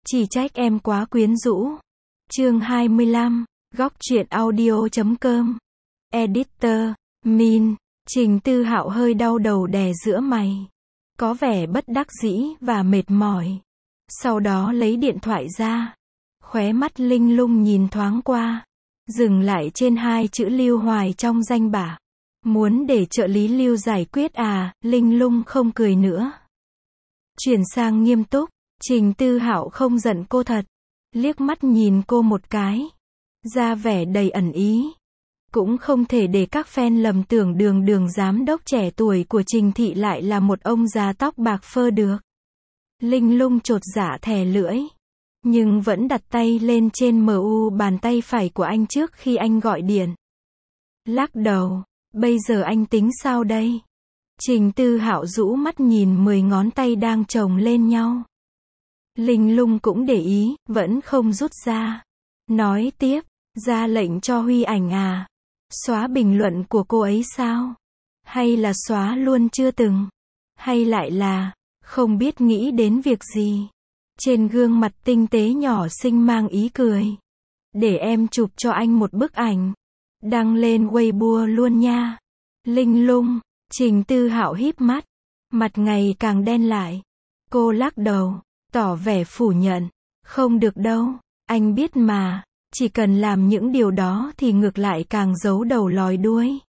Chỉ trách em quá quyến rũ. Chương 25, góc truyện audio.com. Editor, Min. Trình Tư Hạo hơi đau đầu đè giữa mày. Có vẻ bất đắc dĩ và mệt mỏi. Sau đó lấy điện thoại ra. Khóe mắt linh lung nhìn thoáng qua. Dừng lại trên hai chữ Lưu Hoài trong danh bạ. Muốn để trợ lý Lưu giải quyết à, linh lung không cười nữa. Chuyển sang nghiêm túc. Trình Tư Hạo không giận cô thật. Liếc mắt nhìn cô một cái. Ra vẻ đầy ẩn ý. Cũng không thể để các fan lầm tưởng đường giám đốc trẻ tuổi của Trình Thị lại là một ông già tóc bạc phơ được. Linh lung chột dạ thè lưỡi. Nhưng vẫn đặt tay lên trên mu bàn tay phải của anh trước khi anh gọi điện. Lắc đầu. Bây giờ anh tính sao đây? Trình Tư Hạo rũ mắt nhìn 10 ngón tay đang chồng lên nhau. Linh lung cũng để ý, vẫn không rút ra. Nói tiếp, ra lệnh cho Huy Ảnh à? Xóa bình luận của cô ấy sao? Hay là xóa luôn chưa từng? Hay lại là, không biết nghĩ đến việc gì? Trên gương mặt tinh tế nhỏ xinh mang ý cười. Để em chụp cho anh một bức ảnh. Đăng lên Weibo luôn nha. Linh lung. Trình Tư Hạo híp mắt. Mặt ngày càng đen lại. Cô lắc đầu. Tỏ vẻ phủ nhận. Không được đâu. Anh biết mà. Chỉ cần làm những điều đó thì ngược lại càng giấu đầu lòi đuôi.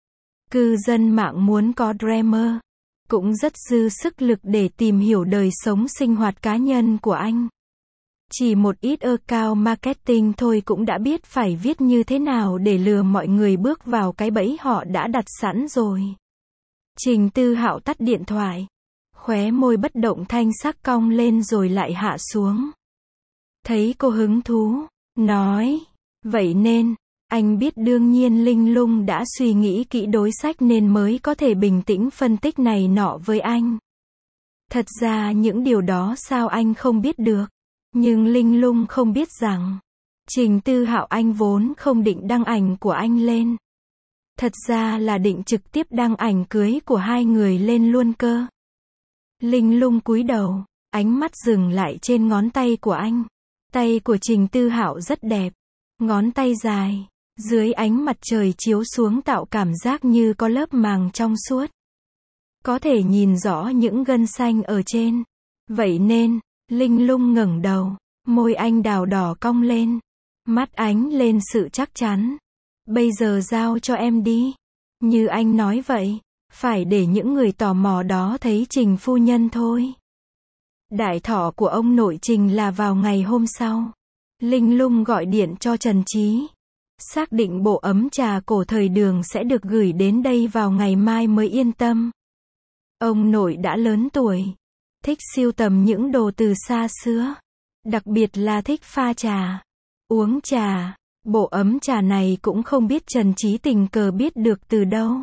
Cư dân mạng muốn có drama. Cũng rất dư sức lực để tìm hiểu đời sống sinh hoạt cá nhân của anh. Chỉ một ít account marketing thôi cũng đã biết phải viết như thế nào để lừa mọi người bước vào cái bẫy họ đã đặt sẵn rồi. Trình Tư Hạo tắt điện thoại. Khóe môi bất động thanh sắc cong lên rồi lại hạ xuống. Thấy cô hứng thú. Nói. Vậy nên, anh biết đương nhiên linh lung đã suy nghĩ kỹ đối sách nên mới có thể bình tĩnh phân tích này nọ với anh. Thật ra những điều đó sao anh không biết được. Nhưng linh lung không biết rằng, Trình Tư Hạo anh vốn không định đăng ảnh của anh lên. Thật ra là định trực tiếp đăng ảnh cưới của hai người lên luôn cơ. Linh lung cúi đầu, ánh mắt dừng lại trên ngón tay của anh. Tay của Trình Tư Hạo rất đẹp. Ngón tay dài, dưới ánh mặt trời chiếu xuống tạo cảm giác như có lớp màng trong suốt. Có thể nhìn rõ những gân xanh ở trên. Vậy nên, linh lung ngẩng đầu, môi anh đào đỏ cong lên. Mắt ánh lên sự chắc chắn. Bây giờ giao cho em đi. Như anh nói vậy, phải để những người tò mò đó thấy Trình phu nhân thôi. Đại thọ của ông nội Trình là vào ngày hôm sau. Linh lung gọi điện cho Trần Trí. Xác định bộ ấm trà cổ thời Đường sẽ được gửi đến đây vào ngày mai mới yên tâm. Ông nội đã lớn tuổi. Thích sưu tầm những đồ từ xa xưa. Đặc biệt là thích pha trà. Uống trà. Bộ ấm trà này cũng không biết Trần Trí tình cờ biết được từ đâu.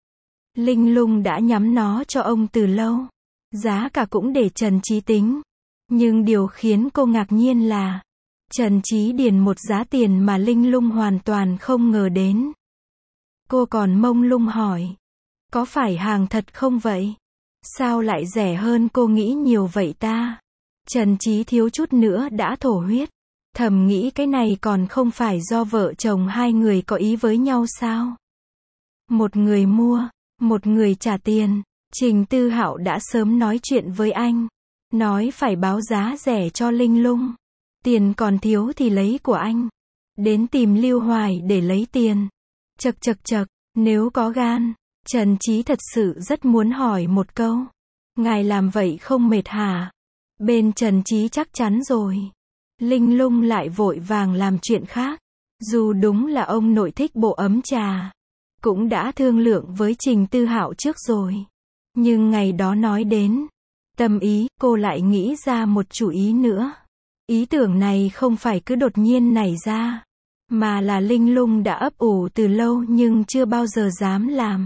Linh lung đã nhắm nó cho ông từ lâu. Giá cả cũng để Trần Trí tính. Nhưng điều khiến cô ngạc nhiên là Trần Trí điền một giá tiền mà linh lung hoàn toàn không ngờ đến. Cô còn mông lung hỏi. Có phải hàng thật không vậy? Sao lại rẻ hơn cô nghĩ nhiều vậy ta? Trần Trí thiếu chút nữa đã thổ huyết. Thầm nghĩ cái này còn không phải do vợ chồng hai người có ý với nhau sao? Một người mua, một người trả tiền. Trình Tư Hạo đã sớm nói chuyện với anh. Nói phải báo giá rẻ cho linh lung. Tiền còn thiếu thì lấy của anh. Đến tìm Lưu Hoài để lấy tiền. Chậc, nếu có gan. Trần Trí thật sự rất muốn hỏi một câu. Ngài làm vậy không mệt hả? Bên Trần Trí chắc chắn rồi. Linh lung lại vội vàng làm chuyện khác. Dù đúng là ông nội thích bộ ấm trà. Cũng đã thương lượng với Trình Tư Hạo trước rồi. Nhưng ngày đó nói đến tâm ý, cô lại nghĩ ra một chủ ý nữa. Ý tưởng này không phải cứ đột nhiên nảy ra. Mà là linh lung đã ấp ủ từ lâu nhưng chưa bao giờ dám làm.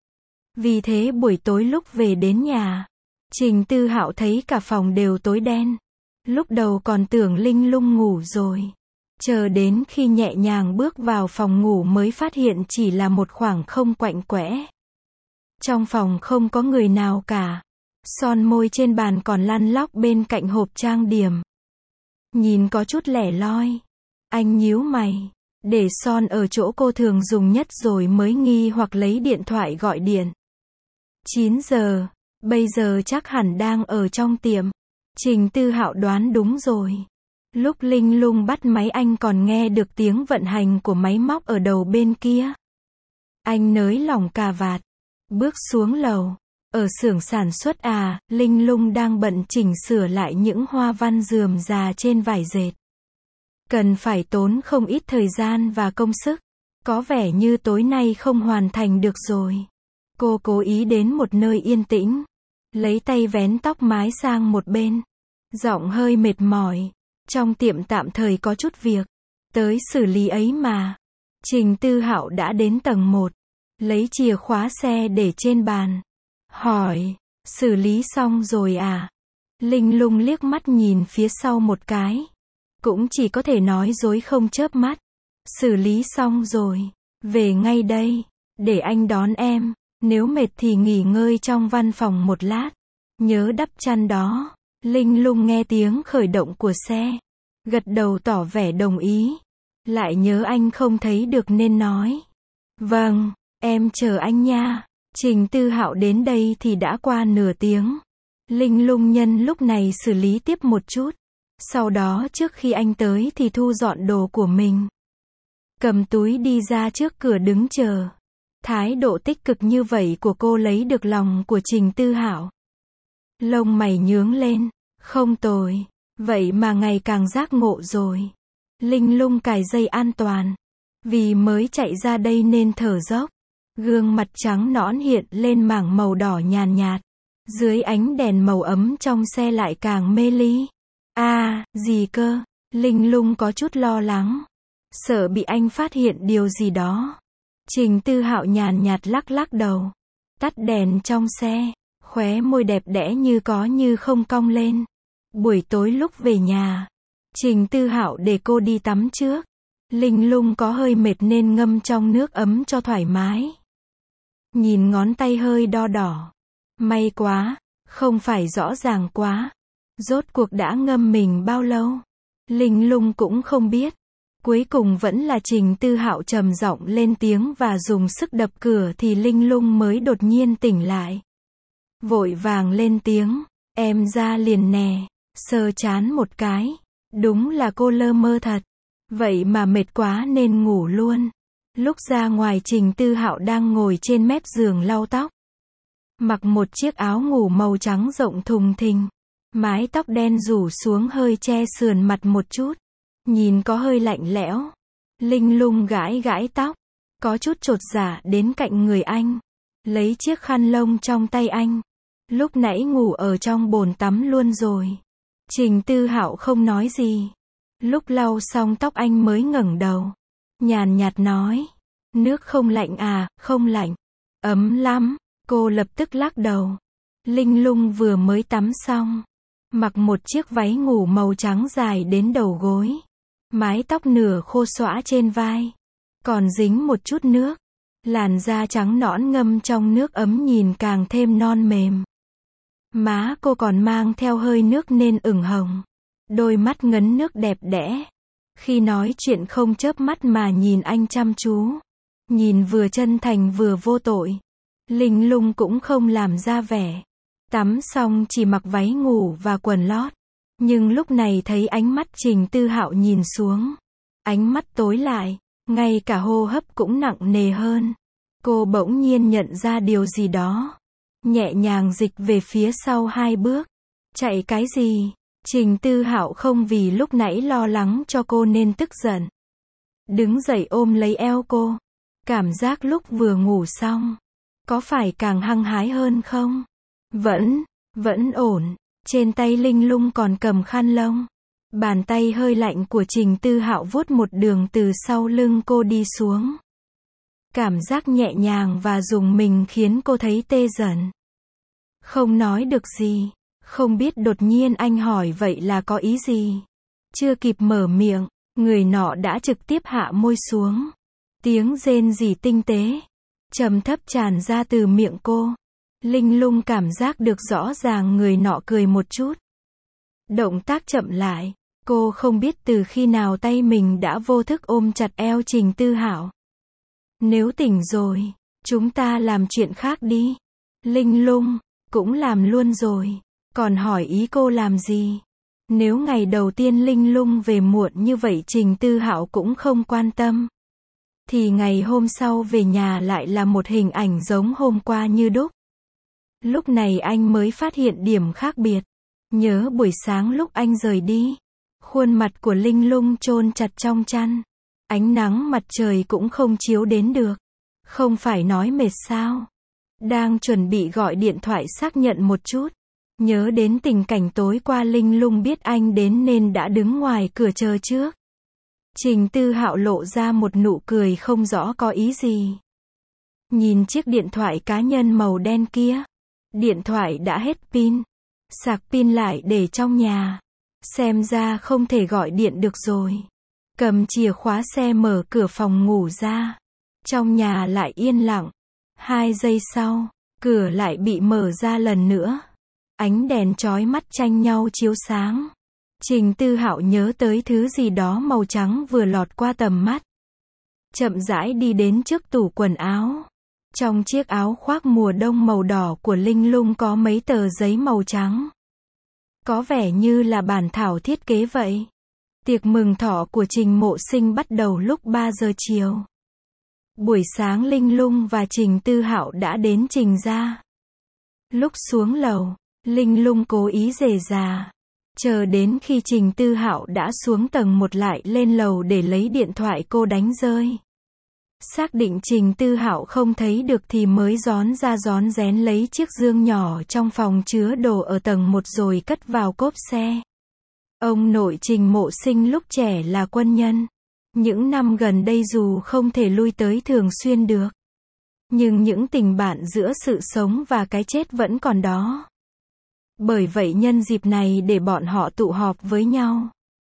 Vì thế buổi tối lúc về đến nhà, Trình Tư Hạo thấy cả phòng đều tối đen. Lúc đầu còn tưởng linh lung ngủ rồi. Chờ đến khi nhẹ nhàng bước vào phòng ngủ mới phát hiện chỉ là một khoảng không quạnh quẽ. Trong phòng không có người nào cả. Son môi trên bàn còn lăn lóc bên cạnh hộp trang điểm. nhìn có chút lẻ loi. Anh nhíu mày, để son ở chỗ cô thường dùng nhất rồi mới nghi hoặc lấy điện thoại gọi điện. 9 giờ, bây giờ chắc hẳn đang ở trong tiệm. Trình Tư Hạo đoán đúng rồi. Lúc Linh Lung bắt máy anh còn nghe được tiếng vận hành của máy móc ở đầu bên kia. Anh nới lỏng cà vạt, bước xuống lầu. Ở xưởng sản xuất Linh Lung đang bận chỉnh sửa lại những hoa văn rườm rà trên vải dệt. Cần phải tốn không ít thời gian và công sức. Có vẻ như tối nay không hoàn thành được rồi. Cô cố ý đến một nơi yên tĩnh, lấy tay vén tóc mái sang một bên. Giọng hơi mệt mỏi. Trong tiệm tạm thời có chút việc. Tới xử lý ấy mà. Trình Tư Hạo đã đến tầng 1. Lấy chìa khóa xe để trên bàn. Hỏi, xử lý xong rồi à? Linh Lung liếc mắt nhìn phía sau một cái. Cũng chỉ có thể nói dối không chớp mắt. Xử lý xong rồi. Về ngay đây. Để anh đón em. Nếu mệt thì nghỉ ngơi trong văn phòng một lát. Nhớ đắp chăn đó. Linh Lung nghe tiếng khởi động của xe. Gật đầu tỏ vẻ đồng ý. Lại nhớ anh không thấy được nên nói. Vâng, em chờ anh nha. Trình Tư Hạo đến đây thì đã qua nửa tiếng. Linh Lung nhân lúc này xử lý tiếp một chút. Sau đó trước khi anh tới thì thu dọn đồ của mình. Cầm túi đi ra trước cửa đứng chờ. Thái độ tích cực như vậy của cô lấy được lòng của Trình Tư Hạo. Lông mày nhướng lên. Không tồi. Vậy mà ngày càng giác ngộ rồi. Linh Lung cài dây an toàn. Vì mới chạy ra đây nên thở dốc. Gương mặt trắng nõn hiện lên mảng màu đỏ nhàn nhạt. Dưới ánh đèn màu ấm trong xe lại càng mê ly. Gì cơ? Linh Lung có chút lo lắng. Sợ bị anh phát hiện điều gì đó. Trình Tư Hạo nhàn nhạt lắc lắc đầu. Tắt đèn trong xe. Khóe môi đẹp đẽ như có như không cong lên. Buổi tối lúc về nhà, Trình Tư Hạo để cô đi tắm trước. Linh Lung có hơi mệt nên ngâm trong nước ấm cho thoải mái. Nhìn ngón tay hơi đo đỏ. May quá, không phải rõ ràng quá. Rốt cuộc đã ngâm mình bao lâu? Linh Lung cũng không biết. Cuối cùng vẫn là Trình Tư Hạo trầm giọng lên tiếng và dùng sức đập cửa thì Linh Lung mới đột nhiên tỉnh lại. Vội vàng lên tiếng, em ra liền nè. Sờ chán một cái. Đúng là cô lơ mơ thật. Vậy mà mệt quá nên ngủ luôn. Lúc ra ngoài Trình Tư Hạo đang ngồi trên mép giường lau tóc. Mặc một chiếc áo ngủ màu trắng rộng thùng thình. Mái tóc đen rủ xuống hơi che sườn mặt một chút. Nhìn có hơi lạnh lẽo. Linh Lung gãi gãi tóc. Có chút chột dạ đến cạnh người anh. Lấy chiếc khăn lông trong tay anh. Lúc nãy ngủ ở trong bồn tắm luôn rồi. Trình Tư Hạo không nói gì. Lúc lau xong tóc anh mới ngẩng đầu. Nhàn nhạt nói. Nước không lạnh à? Không lạnh. Ấm lắm. Cô lập tức lắc đầu. Linh Lung vừa mới tắm xong. Mặc một chiếc váy ngủ màu trắng dài đến đầu gối. Mái tóc nửa khô xõa trên vai. Còn dính một chút nước. Làn da trắng nõn ngâm trong nước ấm nhìn càng thêm non mềm. Má cô còn mang theo hơi nước nên ửng hồng. Đôi mắt ngấn nước đẹp đẽ. Khi nói chuyện không chớp mắt mà nhìn anh chăm chú. Nhìn vừa chân thành vừa vô tội. Linh Lung cũng không làm ra vẻ. Tắm xong chỉ mặc váy ngủ và quần lót. Nhưng lúc này thấy ánh mắt Trình Tư Hạo nhìn xuống. Ánh mắt tối lại. Ngay cả hô hấp cũng nặng nề hơn. Cô bỗng nhiên nhận ra điều gì đó. Nhẹ nhàng dịch về phía sau 2 bước. Chạy cái gì? Trình Tư Hạo không vì lúc nãy lo lắng cho cô nên tức giận. Đứng dậy ôm lấy eo cô. Cảm giác lúc vừa ngủ xong. Có phải càng hăng hái hơn không? Vẫn ổn. Trên tay Linh Lung còn cầm khăn lông. Bàn tay hơi lạnh của Trình Tư Hạo vuốt một đường từ sau lưng cô đi xuống. Cảm giác nhẹ nhàng và dùng mình khiến cô thấy tê dần. Không nói được gì. Không biết đột nhiên anh hỏi vậy là có ý gì. Chưa kịp mở miệng, người nọ đã trực tiếp hạ môi xuống. Tiếng rên rỉ tinh tế, trầm thấp tràn ra từ miệng cô. Linh Lung cảm giác được rõ ràng người nọ cười một chút. Động tác chậm lại, Cô không biết từ khi nào tay mình đã vô thức ôm chặt eo Trình Tư Hạo. Nếu tỉnh rồi, chúng ta làm chuyện khác đi. Linh lung, cũng làm luôn rồi. Còn hỏi ý cô làm gì? Nếu ngày đầu tiên Linh lung về muộn như vậy Trình Tư Hạo cũng không quan tâm. Thì ngày hôm sau về nhà lại là một hình ảnh giống hôm qua như đúc. Lúc này anh mới phát hiện điểm khác biệt. Nhớ buổi sáng lúc anh rời đi. Khuôn mặt của Linh lung chôn chặt trong chăn. Ánh nắng mặt trời cũng không chiếu đến được. Không phải nói mệt sao? Đang chuẩn bị gọi điện thoại xác nhận một chút. Nhớ đến tình cảnh tối qua Linh lung biết anh đến nên đã đứng ngoài cửa chờ trước. Trình Tư Hạo lộ ra một nụ cười không rõ có ý gì. Nhìn chiếc điện thoại cá nhân màu đen kia. Điện thoại đã hết pin. Sạc pin lại để trong nhà. Xem ra không thể gọi điện được rồi. Cầm chìa khóa xe mở cửa phòng ngủ ra. Trong nhà lại yên lặng. 2 giây sau, cửa lại bị mở ra lần nữa. Ánh đèn chói mắt tranh nhau chiếu sáng. Trình Tư Hạo nhớ tới thứ gì đó màu trắng vừa lọt qua tầm mắt. Chậm rãi đi đến trước tủ quần áo. Trong chiếc áo khoác mùa đông màu đỏ của Linh lung có mấy tờ giấy màu trắng. Có vẻ như là bản thảo thiết kế vậy. Tiệc mừng thọ của Trình Mộ Sinh bắt đầu lúc 3 giờ chiều. Buổi sáng Linh lung và Trình Tư Hạo đã đến Trình gia. Lúc xuống lầu, Linh lung cố ý rề rà. Chờ đến khi Trình Tư Hạo đã xuống tầng 1 lại lên lầu để lấy điện thoại cô đánh rơi. Xác định Trình Tư Hạo không thấy được thì mới rón ra rón rén lấy chiếc dương nhỏ trong phòng chứa đồ ở tầng 1 rồi cất vào cốp xe. Ông nội Trình Mộ Sinh lúc trẻ là quân nhân. Những năm gần đây dù không thể lui tới thường xuyên được, nhưng những tình bạn giữa sự sống và cái chết vẫn còn đó. Bởi vậy nhân dịp này để bọn họ tụ họp với nhau.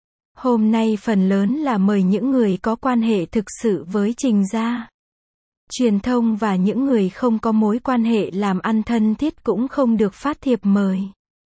Hôm nay phần lớn là mời những người có quan hệ thực sự với Trình gia. Truyền thông và những người không có mối quan hệ làm ăn thân thiết cũng không được phát thiệp mời.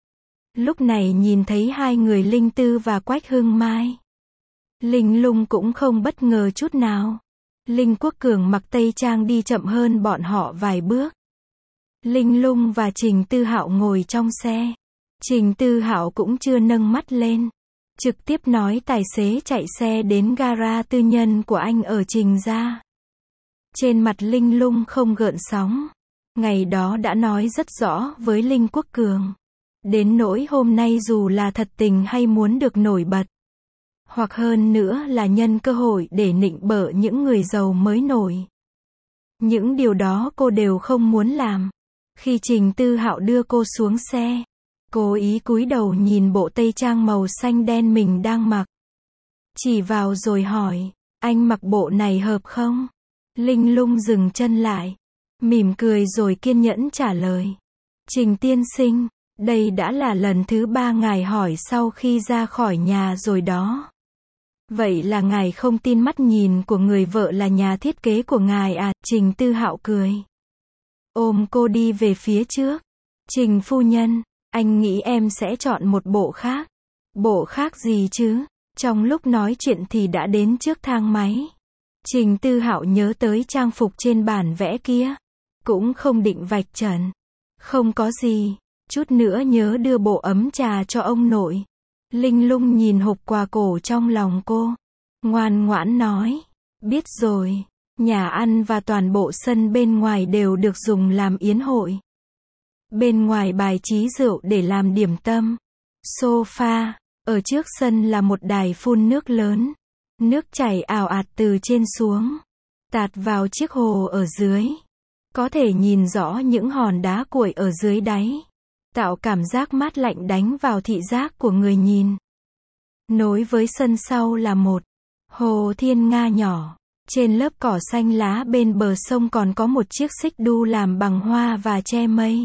Lúc này nhìn thấy hai người Linh Tư và Quách Hưng Mai. Linh lung cũng không bất ngờ chút nào. Linh Quốc Cường mặc tây trang đi chậm hơn bọn họ vài bước. Linh lung và Trình Tư Hạo ngồi trong xe. Trình Tư Hạo cũng chưa nâng mắt lên. Trực tiếp nói tài xế chạy xe đến gara tư nhân của anh ở Trình gia. Trên mặt Linh lung không gợn sóng. Ngày đó đã nói rất rõ với Linh Quốc Cường. Đến nỗi hôm nay dù là thật tình hay muốn được nổi bật. Hoặc hơn nữa là nhân cơ hội để nịnh bợ những người giàu mới nổi. Những điều đó cô đều không muốn làm. Khi Trình Tư Hạo đưa cô xuống xe, cố ý cúi đầu nhìn bộ tây trang màu xanh đen mình đang mặc. Chỉ vào rồi hỏi, anh mặc bộ này hợp không? Linh lung dừng chân lại, mỉm cười rồi kiên nhẫn trả lời. Trình tiên sinh, đây đã là lần thứ 3 ngài hỏi sau khi ra khỏi nhà rồi đó. Vậy là ngài không tin mắt nhìn của người vợ là nhà thiết kế của ngài à? Trình Tư Hạo cười. Ôm cô đi về phía trước. Trình phu nhân, anh nghĩ em sẽ chọn một bộ khác. Bộ khác gì chứ? Trong lúc nói chuyện thì đã đến trước thang máy. Trình Tư Hạo nhớ tới trang phục trên bản vẽ kia. Cũng không định vạch trần. Không có gì. Chút nữa nhớ đưa bộ ấm trà cho ông nội. Linh lung nhìn hộp quà cổ trong lòng cô. Ngoan ngoãn nói. Biết rồi. Nhà ăn và toàn bộ sân bên ngoài đều được dùng làm yến hội. Bên ngoài bài trí rượu để làm điểm tâm. Sofa. Ở trước sân là một đài phun nước lớn. Nước chảy ào ạt từ trên xuống. Tạt vào chiếc hồ ở dưới. Có thể nhìn rõ những hòn đá cuội ở dưới đáy. Tạo cảm giác mát lạnh đánh vào thị giác của người nhìn. Nối với sân sau là một hồ thiên nga nhỏ. Trên lớp cỏ xanh lá bên bờ sông còn có một chiếc xích đu làm bằng hoa và tre mây.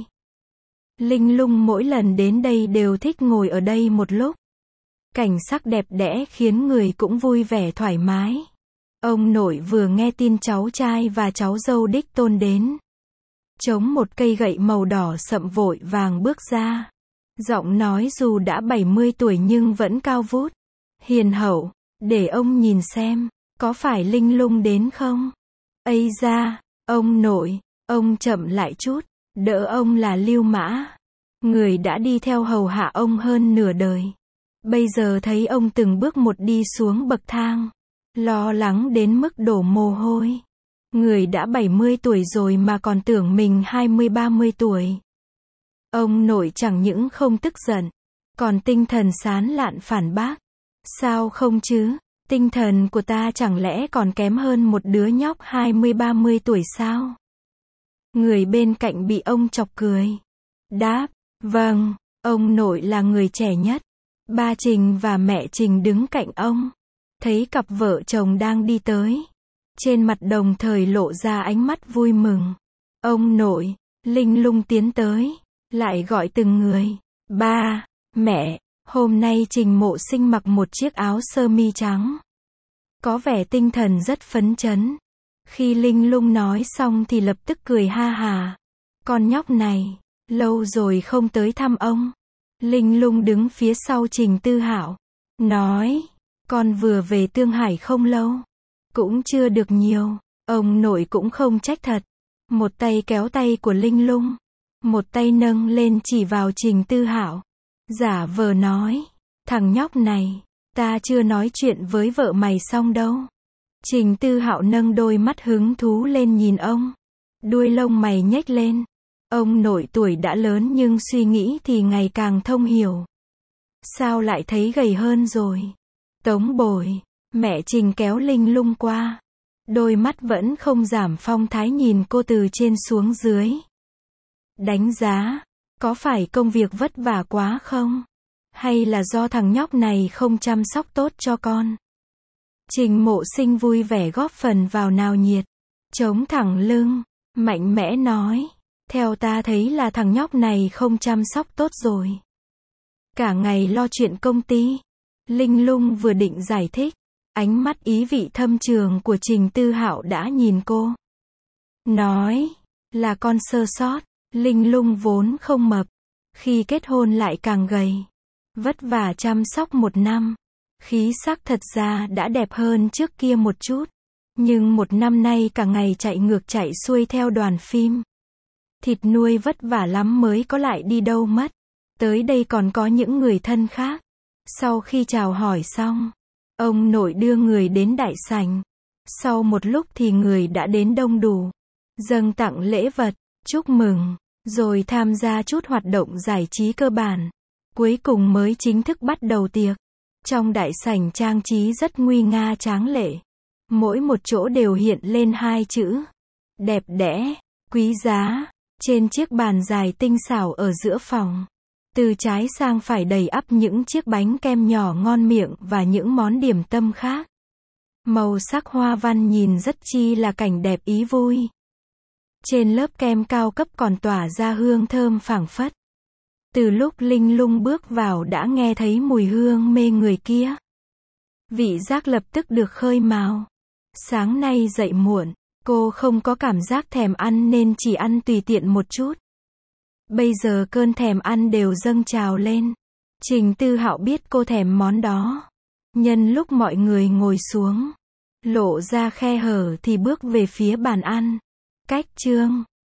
Linh lung mỗi lần đến đây đều thích ngồi ở đây một lúc. Cảnh sắc đẹp đẽ khiến người cũng vui vẻ thoải mái. Ông nội vừa nghe tin cháu trai và cháu dâu đích tôn đến. Chống một cây gậy màu đỏ sậm vội vàng bước ra. Giọng nói dù đã 70 tuổi nhưng vẫn cao vút. hiền hậu, để ông nhìn xem, có phải Linh Lung đến không? Ây da, ông nội, ông chậm lại chút, đỡ ông là Lưu Mã. Người đã đi theo hầu hạ ông hơn nửa đời. Bây giờ thấy ông từng bước một đi xuống bậc thang, lo lắng đến mức đổ mồ hôi. Người đã 70 tuổi rồi mà còn tưởng mình 20-30 tuổi. Ông nội chẳng những không tức giận, còn tinh thần sán lạn phản bác. Sao không chứ? Tinh thần của ta chẳng lẽ còn kém hơn một đứa nhóc 20-30 tuổi sao? Người bên cạnh bị ông chọc cười. Đáp, vâng, ông nội là người trẻ nhất. Ba Trình và mẹ Trình đứng cạnh ông. Thấy cặp vợ chồng đang đi tới. Trên mặt đồng thời lộ ra ánh mắt vui mừng. Ông nội, Linh Lung tiến tới, lại gọi từng người. Ba, mẹ, hôm nay Trình Mộ Sinh mặc một chiếc áo sơ mi trắng. Có vẻ tinh thần rất phấn chấn. Khi Linh Lung nói xong thì lập tức cười ha hà. Con nhóc này, lâu rồi không tới thăm ông. Linh Lung đứng phía sau Trình Tư Hạo, nói, con vừa về Tương Hải không lâu, cũng chưa được nhiều. Ông nội cũng không trách thật. Một tay kéo tay của Linh Lung, một tay nâng lên chỉ vào Trình Tư Hạo, giả vờ nói, thằng nhóc này, ta chưa nói chuyện với vợ mày xong đâu. Trình Tư Hạo nâng đôi mắt hứng thú lên nhìn ông, đuôi lông mày nhếch lên. Ông nội tuổi đã lớn nhưng suy nghĩ thì ngày càng thông hiểu. Sao lại thấy gầy hơn rồi? Tống Bồi, mẹ Trình kéo Linh Lung qua. Đôi mắt vẫn không giảm phong thái nhìn cô từ trên xuống dưới. Đánh giá, có phải công việc vất vả quá không? Hay là do thằng nhóc này không chăm sóc tốt cho con? Trình Mộ Sinh vui vẻ góp phần vào náo nhiệt. Chống thẳng lưng, mạnh mẽ nói. Theo ta thấy là thằng nhóc này không chăm sóc tốt rồi. Cả ngày lo chuyện công ty. Linh Lung vừa định giải thích, ánh mắt ý vị thâm trường của Trình Tư Hạo đã nhìn cô. Nói, là con sơ sót. Linh Lung vốn không mập, khi kết hôn lại càng gầy. Vất vả chăm sóc một năm, khí sắc thật ra đã đẹp hơn trước kia một chút. Nhưng một năm nay cả ngày chạy ngược chạy xuôi theo đoàn phim. Thịt nuôi vất vả lắm mới có lại đi đâu mất. Tới đây còn có những người thân khác. Sau khi chào hỏi xong, ông nội đưa người đến đại sảnh. Sau một lúc thì người đã đến đông đủ. Dâng tặng lễ vật, chúc mừng, rồi tham gia chút hoạt động giải trí cơ bản. Cuối cùng mới chính thức bắt đầu tiệc. Trong đại sảnh trang trí rất nguy nga tráng lệ. Mỗi một chỗ đều hiện lên hai chữ. Đẹp đẽ, quý giá. Trên chiếc bàn dài tinh xảo ở giữa phòng, từ trái sang phải đầy ắp những chiếc bánh kem nhỏ ngon miệng và những món điểm tâm khác. Màu sắc hoa văn nhìn rất chi là cảnh đẹp ý vui. Trên lớp kem cao cấp còn tỏa ra hương thơm phảng phất. Từ lúc Linh Lung bước vào đã nghe thấy mùi hương mê người kia. Vị giác lập tức được khơi mào. Sáng nay dậy muộn, cô không có cảm giác thèm ăn nên chỉ ăn tùy tiện một chút. Bây giờ cơn thèm ăn đều dâng trào lên. Trình Tư Hạo biết cô thèm món đó. Nhân lúc mọi người ngồi xuống, lộ ra khe hở thì bước về phía bàn ăn. Cách chương